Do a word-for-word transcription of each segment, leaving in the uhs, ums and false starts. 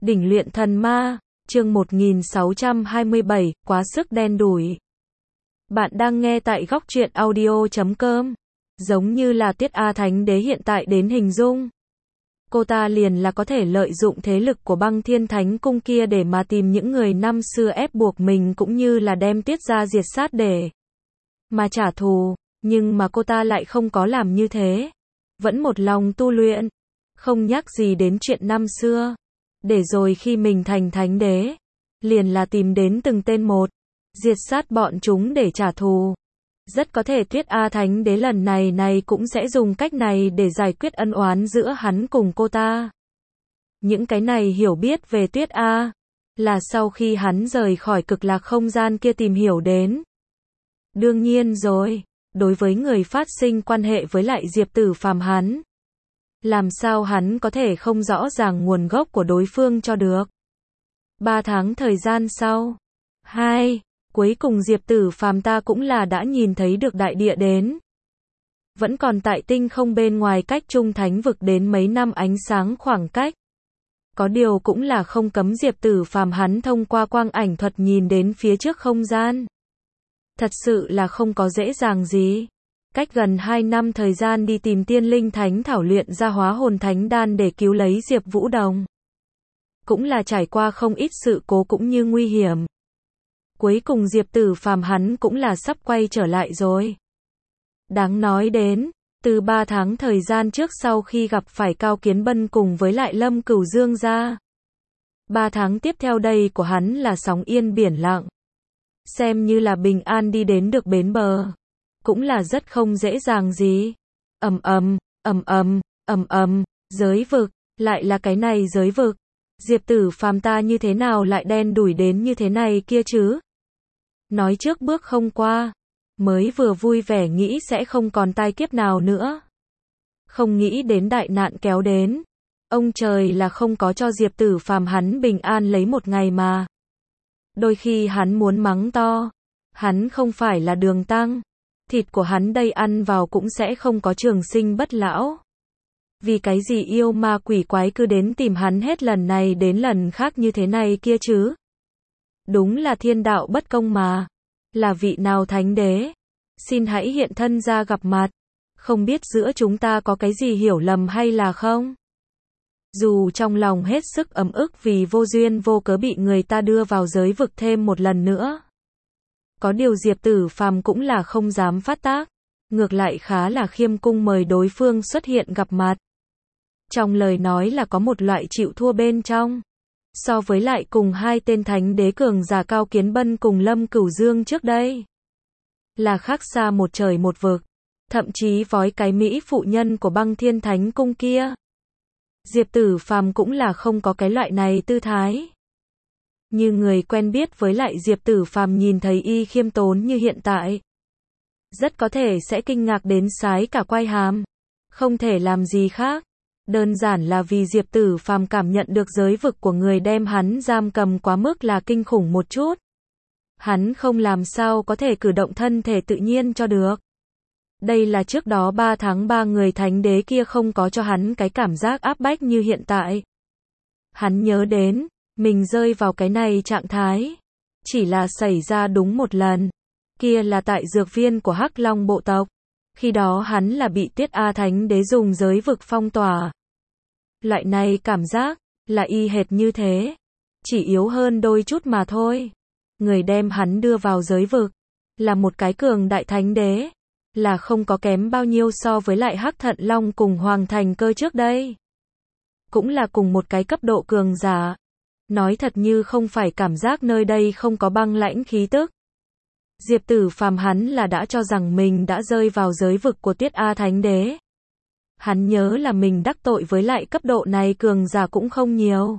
Đỉnh luyện thần ma, chương một nghìn sáu trăm hai mươi bảy, quá sức đen đủi. Bạn đang nghe tại góc truyện audio chấm com. Giống như là Tiết A Thánh Đế hiện tại đến hình dung. Cô ta liền là có thể lợi dụng thế lực của Băng Thiên Thánh Cung kia để mà tìm những người năm xưa ép buộc mình cũng như là đem Tiết ra diệt sát để mà trả thù, nhưng mà cô ta lại không có làm như thế. Vẫn một lòng tu luyện, không nhắc gì đến chuyện năm xưa. Để rồi khi mình thành thánh đế, liền là tìm đến từng tên một, diệt sát bọn chúng để trả thù. Rất có thể Tiết A Thánh Đế lần này này cũng sẽ dùng cách này để giải quyết ân oán giữa hắn cùng cô ta. Những cái này hiểu biết về Tiết A, là sau khi hắn rời khỏi cực lạc không gian kia tìm hiểu đến. Đương nhiên rồi, đối với người phát sinh quan hệ với lại Diệp Tử Phàm hắn, làm sao hắn có thể không rõ ràng nguồn gốc của đối phương cho được. Ba tháng thời gian sau, hai, cuối cùng Diệp Tử Phàm ta cũng là đã nhìn thấy được đại địa đến. Vẫn còn tại tinh không bên ngoài cách Trung Thánh vực đến mấy năm ánh sáng khoảng cách. Có điều cũng là không cấm Diệp Tử Phàm hắn thông qua quang ảnh thuật nhìn đến phía trước không gian. Thật sự là không có dễ dàng gì. Cách gần hai năm thời gian đi tìm tiên linh thánh thảo luyện ra hóa hồn thánh đan để cứu lấy Diệp Vũ Đồng. Cũng là trải qua không ít sự cố cũng như nguy hiểm. Cuối cùng Diệp Tử Phàm hắn cũng là sắp quay trở lại rồi. Đáng nói đến, từ ba tháng thời gian trước sau khi gặp phải Cao Kiến Bân cùng với lại Lâm Cửu Dương ra. Ba tháng tiếp theo đây của hắn là sóng yên biển lặng. Xem như là bình an đi đến được bến bờ. Cũng là rất không dễ dàng gì. Ầm ầm, ầm ầm, ầm ầm, giới vực, lại là cái này giới vực. Diệp Tử Phàm ta như thế nào lại đen đủi đến như thế này kia chứ? Nói trước bước không qua, mới vừa vui vẻ nghĩ sẽ không còn tai kiếp nào nữa. Không nghĩ đến đại nạn kéo đến. Ông trời là không có cho Diệp Tử Phàm hắn bình an lấy một ngày mà. Đôi khi hắn muốn mắng to, hắn không phải là đường tăng. Thịt của hắn đây ăn vào cũng sẽ không có trường sinh bất lão. Vì cái gì yêu ma quỷ quái cứ đến tìm hắn hết lần này đến lần khác như thế này kia chứ? Đúng là thiên đạo bất công mà. Là vị nào thánh đế? Xin hãy hiện thân ra gặp mặt. Không biết giữa chúng ta có cái gì hiểu lầm hay là không? Dù trong lòng hết sức ấm ức vì vô duyên vô cớ bị người ta đưa vào giới vực thêm một lần nữa. Có điều Diệp Tử Phàm cũng là không dám phát tác, ngược lại khá là khiêm cung mời đối phương xuất hiện gặp mặt. Trong lời nói là có một loại chịu thua bên trong. So với lại cùng hai tên thánh đế cường giả Cao Kiến Bân cùng Lâm Cửu Dương trước đây, là khác xa một trời một vực, thậm chí vói cái mỹ phụ nhân của Băng Thiên Thánh Cung kia. Diệp Tử Phàm cũng là không có cái loại này tư thái. Như người quen biết với lại Diệp Tử Phàm nhìn thấy y khiêm tốn như hiện tại, rất có thể sẽ kinh ngạc đến sái cả quai hàm. Không thể làm gì khác, đơn giản là vì Diệp Tử Phàm cảm nhận được giới vực của người đem hắn giam cầm quá mức là kinh khủng một chút. Hắn không làm sao có thể cử động thân thể tự nhiên cho được. Đây là trước đó ba tháng ba người thánh đế kia không có cho hắn cái cảm giác áp bách như hiện tại. Hắn nhớ đến, mình rơi vào cái này trạng thái, chỉ là xảy ra đúng một lần. Kia là tại dược viên của Hắc Long bộ tộc. Khi đó hắn là bị Tiết A Thánh Đế dùng giới vực phong tỏa. Loại này cảm giác, là y hệt như thế. Chỉ yếu hơn đôi chút mà thôi. Người đem hắn đưa vào giới vực, là một cái cường đại thánh đế. Là không có kém bao nhiêu so với lại Hắc Thận Long cùng Hoàng Thành Cơ trước đây. Cũng là cùng một cái cấp độ cường giả. Nói thật như không phải cảm giác nơi đây không có băng lãnh khí tức. Diệp Tử Phàm hắn là đã cho rằng mình đã rơi vào giới vực của Tiết A Thánh Đế. Hắn nhớ là mình đắc tội với lại cấp độ này cường giả cũng không nhiều.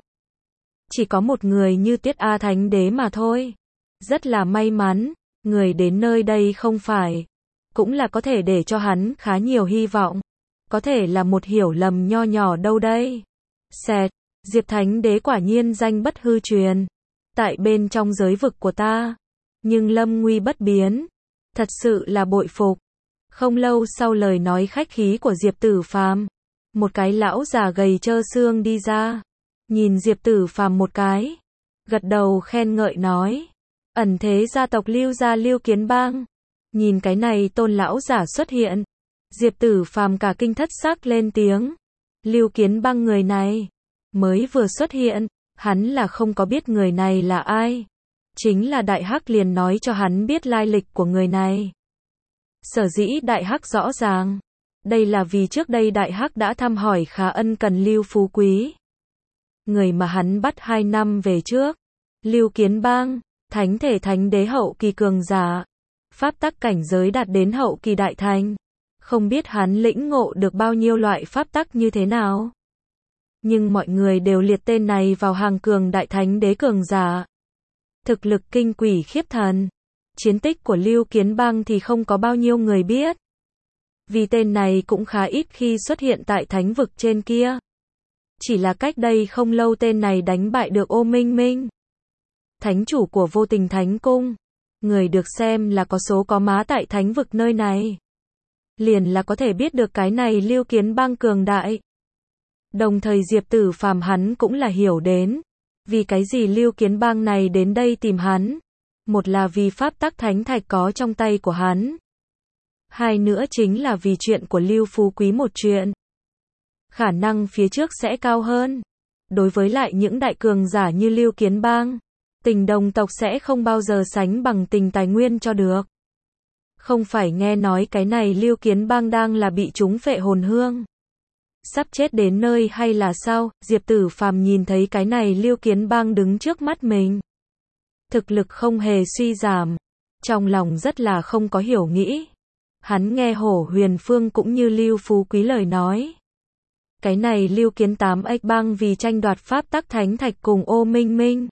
Chỉ có một người như Tiết A Thánh Đế mà thôi. Rất là may mắn, người đến nơi đây không phải. Cũng là có thể để cho hắn khá nhiều hy vọng. Có thể là một hiểu lầm nho nhỏ đâu đây. Xẹt, Diệp Thánh Đế quả nhiên danh bất hư truyền. Tại bên trong giới vực của ta. Nhưng lâm nguy bất biến. Thật sự là bội phục. Không lâu sau lời nói khách khí của Diệp Tử Phàm, một cái lão già gầy trơ xương đi ra. nhìn Diệp Tử Phàm một cái, gật đầu khen ngợi nói, ẩn thế gia tộc Lưu gia Lưu Kiến Bang. Nhìn cái này Tôn lão giả xuất hiện, Diệp Tử Phàm cả kinh thất sắc lên tiếng, Lưu Kiến Bang người này, mới vừa xuất hiện, hắn là không có biết người này là ai. Chính là Đại Hắc liền nói cho hắn biết lai lịch của người này. Sở dĩ Đại Hắc rõ ràng, đây là vì trước đây Đại Hắc đã thăm hỏi khá ân cần Lưu Phú Quý. Người mà hắn bắt hai năm về trước, Lưu Kiến Bang, thánh thể thánh đế hậu kỳ cường giả, pháp tắc cảnh giới đạt đến hậu kỳ đại thành. Không biết hắn lĩnh ngộ được bao nhiêu loại pháp tắc như thế nào. Nhưng mọi người đều liệt tên này vào hàng cường đại thánh đế cường giả. Thực lực kinh quỷ khiếp thần. Chiến tích của Lưu Kiến Bang thì không có bao nhiêu người biết. Vì tên này cũng khá ít khi xuất hiện tại thánh vực trên kia. Chỉ là cách đây không lâu tên này đánh bại được Ô Minh Minh, thánh chủ của Vô Tình Thánh Cung. Người được xem là có số có má tại thánh vực nơi này. Liền là có thể biết được cái này Lưu Kiến Bang cường đại. Đồng thời Diệp Tử Phàm hắn cũng là hiểu đến, vì cái gì Lưu Kiến Bang này đến đây tìm hắn. Một là vì pháp tắc thánh thạch có trong tay của hắn. Hai nữa chính là vì chuyện của Lưu Phú Quý một chuyện. Khả năng phía trước sẽ cao hơn. Đối với lại những đại cường giả như Lưu Kiến Bang, tình đồng tộc sẽ không bao giờ sánh bằng tình tài nguyên cho được. Không phải nghe nói cái này Lưu Kiến Bang đang là bị trúng phệ hồn hương, sắp chết đến nơi hay là sao? Diệp Tử Phàm nhìn thấy cái này Lưu Kiến Bang đứng trước mắt mình, thực lực không hề suy giảm, trong lòng rất là không có hiểu nghĩ. Hắn nghe Hổ Huyền Phương cũng như Lưu Phú Quý lời nói. Cái này Lưu Kiến tám ếch bang vì tranh đoạt pháp tắc thánh thạch cùng Ô Minh Minh.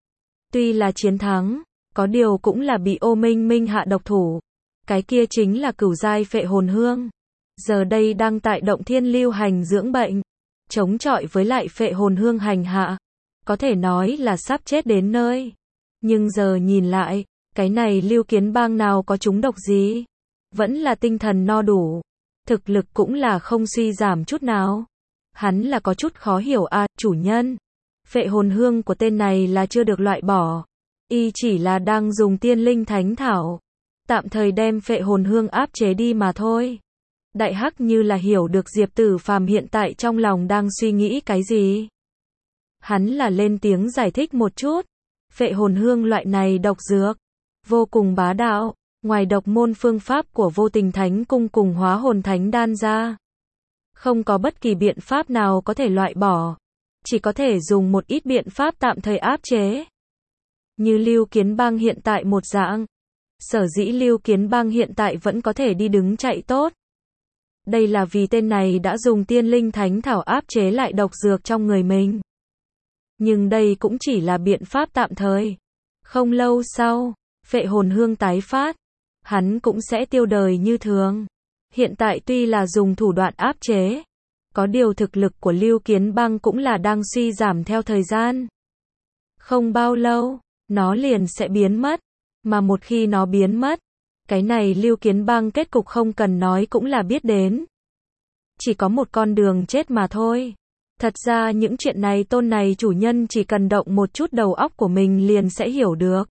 Tuy là chiến thắng, có điều cũng là bị Ô Minh Minh hạ độc thủ. Cái kia chính là cửu giai phệ hồn hương. Giờ đây đang tại động thiên lưu hành dưỡng bệnh, chống chọi với lại phệ hồn hương hành hạ. Có thể nói là sắp chết đến nơi. Nhưng giờ nhìn lại, cái này Lưu Kiến Bang nào có trúng độc gì. Vẫn là tinh thần no đủ. Thực lực cũng là không suy giảm chút nào. Hắn là có chút khó hiểu à, chủ nhân. Phệ hồn hương của tên này là chưa được loại bỏ. Y chỉ là đang dùng tiên linh thánh thảo. Tạm thời đem phệ hồn hương áp chế đi mà thôi. Đại Hắc như là hiểu được Diệp Tử Phàm hiện tại trong lòng đang suy nghĩ cái gì. Hắn là lên tiếng giải thích một chút. Phệ hồn hương loại này độc dược, vô cùng bá đạo. Ngoài độc môn phương pháp của Vô Tình Thánh Cung cùng Hóa Hồn Thánh Đan ra, không có bất kỳ biện pháp nào có thể loại bỏ. Chỉ có thể dùng một ít biện pháp tạm thời áp chế. Như Lưu Kiến Bang hiện tại một dạng. Sở dĩ Lưu Kiến Bang hiện tại vẫn có thể đi đứng chạy tốt. Đây là vì tên này đã dùng tiên linh thánh thảo áp chế lại độc dược trong người mình. Nhưng đây cũng chỉ là biện pháp tạm thời. Không lâu sau, phệ hồn hương tái phát, hắn cũng sẽ tiêu đời như thường. Hiện tại tuy là dùng thủ đoạn áp chế, có điều thực lực của Lưu Kiến Bang cũng là đang suy giảm theo thời gian. Không bao lâu, nó liền sẽ biến mất. Mà một khi nó biến mất, cái này Lưu Kiến Bang kết cục không cần nói cũng là biết đến. Chỉ có một con đường chết mà thôi. Thật ra những chuyện này tôn này chủ nhân chỉ cần động một chút đầu óc của mình liền sẽ hiểu được.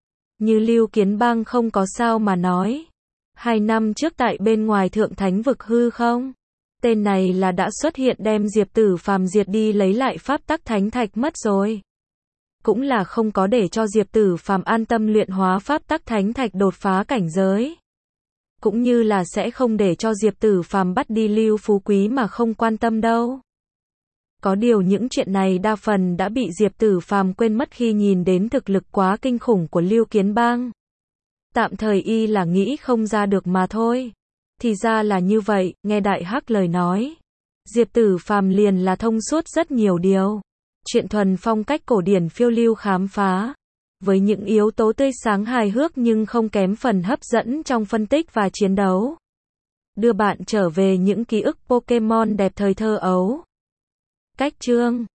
Như Lưu Kiến Bang không có sao mà nói. Hai năm trước tại bên ngoài thượng thánh vực hư không? Tên này là đã xuất hiện đem Diệp Tử Phàm diệt đi lấy lại pháp tắc thánh thạch mất rồi. Cũng là không có để cho Diệp Tử Phàm an tâm luyện hóa pháp tắc thánh thạch đột phá cảnh giới. Cũng như là sẽ không để cho Diệp Tử Phàm bắt đi Lưu Phú Quý mà không quan tâm đâu. Có điều những chuyện này đa phần đã bị Diệp Tử Phàm quên mất khi nhìn đến thực lực quá kinh khủng của Lưu Kiến Bang. Tạm thời y là nghĩ không ra được mà thôi. Thì ra là như vậy, nghe Đại Hắc lời nói. Diệp Tử Phàm liền là thông suốt rất nhiều điều. Chuyện thuần phong cách cổ điển phiêu lưu khám phá. Với những yếu tố tươi sáng hài hước nhưng không kém phần hấp dẫn trong phân tích và chiến đấu. Đưa bạn trở về những ký ức Pokemon đẹp thời thơ ấu. Cách chương